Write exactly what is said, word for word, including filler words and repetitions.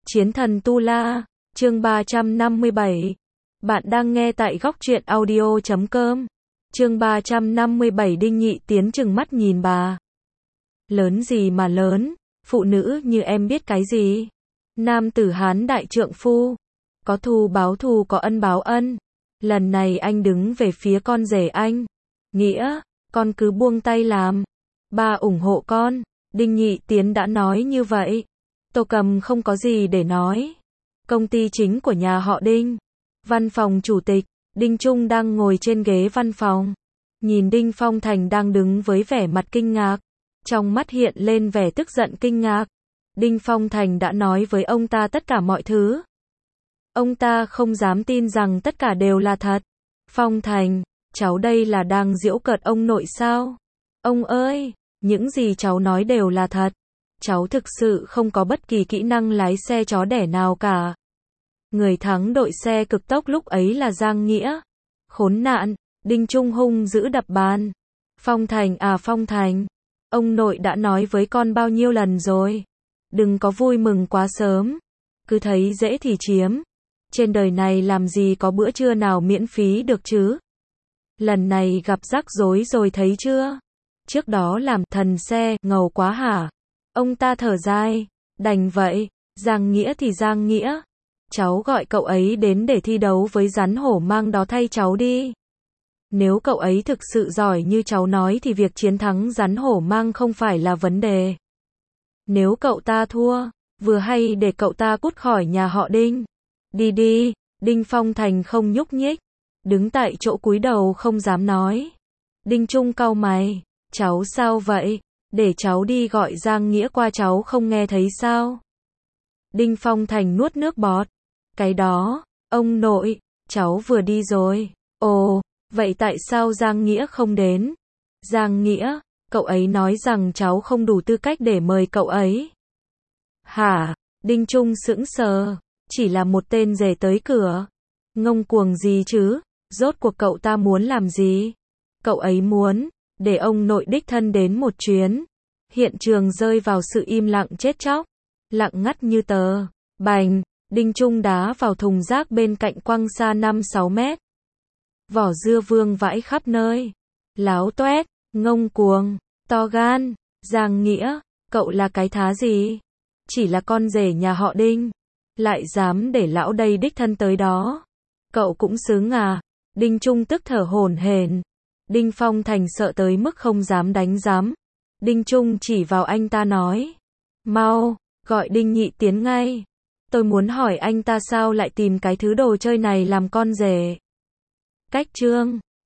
Chiến thần Tu La, chương ba trăm năm mươi bảy. Bạn đang nghe tại góc truyện audio chấm com. Chương ba trăm năm mươi bảy. Đinh Nhị Tiến trừng mắt nhìn bà. Lớn gì mà lớn, phụ nữ như em biết cái gì? Nam tử Hán đại trượng phu, có thù báo thù, có ân báo ân. Lần này anh đứng về phía con rể anh. Nghĩa, con cứ buông tay làm. Ba ủng hộ con. Đinh Nhị Tiến đã nói như vậy. Tô Cầm không có gì để nói. Công ty chính của nhà họ Đinh. Văn phòng chủ tịch, Đinh Trung đang ngồi trên ghế văn phòng. Nhìn Đinh Phong Thành đang đứng với vẻ mặt kinh ngạc. Trong mắt hiện lên vẻ tức giận kinh ngạc. Đinh Phong Thành đã nói với ông ta tất cả mọi thứ. Ông ta không dám tin rằng tất cả đều là thật. Phong Thành, cháu đây là đang giễu cợt ông nội sao? Ông ơi, những gì cháu nói đều là thật. Cháu thực sự không có bất kỳ kỹ năng lái xe chó đẻ nào cả. Người thắng đội xe cực tốc lúc ấy là Giang Nghĩa. Khốn nạn, Đinh Trung hung dữ đập bàn. Phong Thành à Phong Thành, ông nội đã nói với con bao nhiêu lần rồi. Đừng có vui mừng quá sớm. Cứ thấy dễ thì chiếm. Trên đời này làm gì có bữa trưa nào miễn phí được chứ. Lần này gặp rắc rối rồi thấy chưa? Trước đó làm thần xe, ngầu quá hả? Ông ta thở dài, đành vậy, Giang Nghĩa thì Giang Nghĩa. Cháu gọi cậu ấy đến để thi đấu với rắn hổ mang đó thay cháu đi. Nếu cậu ấy thực sự giỏi như cháu nói thì việc chiến thắng rắn hổ mang không phải là vấn đề. Nếu cậu ta thua, vừa hay để cậu ta cút khỏi nhà họ Đinh. Đi đi, Đinh Phong Thành không nhúc nhích, đứng tại chỗ cúi đầu không dám nói. Đinh Trung cau mày, cháu sao vậy? Để cháu đi gọi Giang Nghĩa qua, cháu không nghe thấy sao? Đinh Phong Thành nuốt nước bọt. Cái đó, ông nội, cháu vừa đi rồi. Ồ, vậy tại sao Giang Nghĩa không đến? Giang Nghĩa, cậu ấy nói rằng cháu không đủ tư cách để mời cậu ấy. Hả? Đinh Trung sững sờ, chỉ là một tên rể tới cửa. Ngông cuồng gì chứ? Rốt cuộc cậu ta muốn làm gì? Cậu ấy muốn để ông nội đích thân đến một chuyến. Hiện trường rơi vào sự im lặng chết chóc. Lặng ngắt như tờ. Bành, Đinh Trung đá vào thùng rác bên cạnh quăng xa năm sáu mét. Vỏ dưa vương vãi khắp nơi. Láo toét, ngông cuồng, to gan. Giang Nghĩa, cậu là cái thá gì? Chỉ là con rể nhà họ Đinh. Lại dám để lão đây đích thân tới đó. Cậu cũng xứng à? Đinh Trung tức thở hổn hển. Đinh Phong Thành sợ tới mức không dám đánh giám. Đinh Trung chỉ vào anh ta nói. Mau, gọi Đinh Nhị Tiến ngay. Tôi muốn hỏi anh ta sao lại tìm cái thứ đồ chơi này làm con rể. Cách chương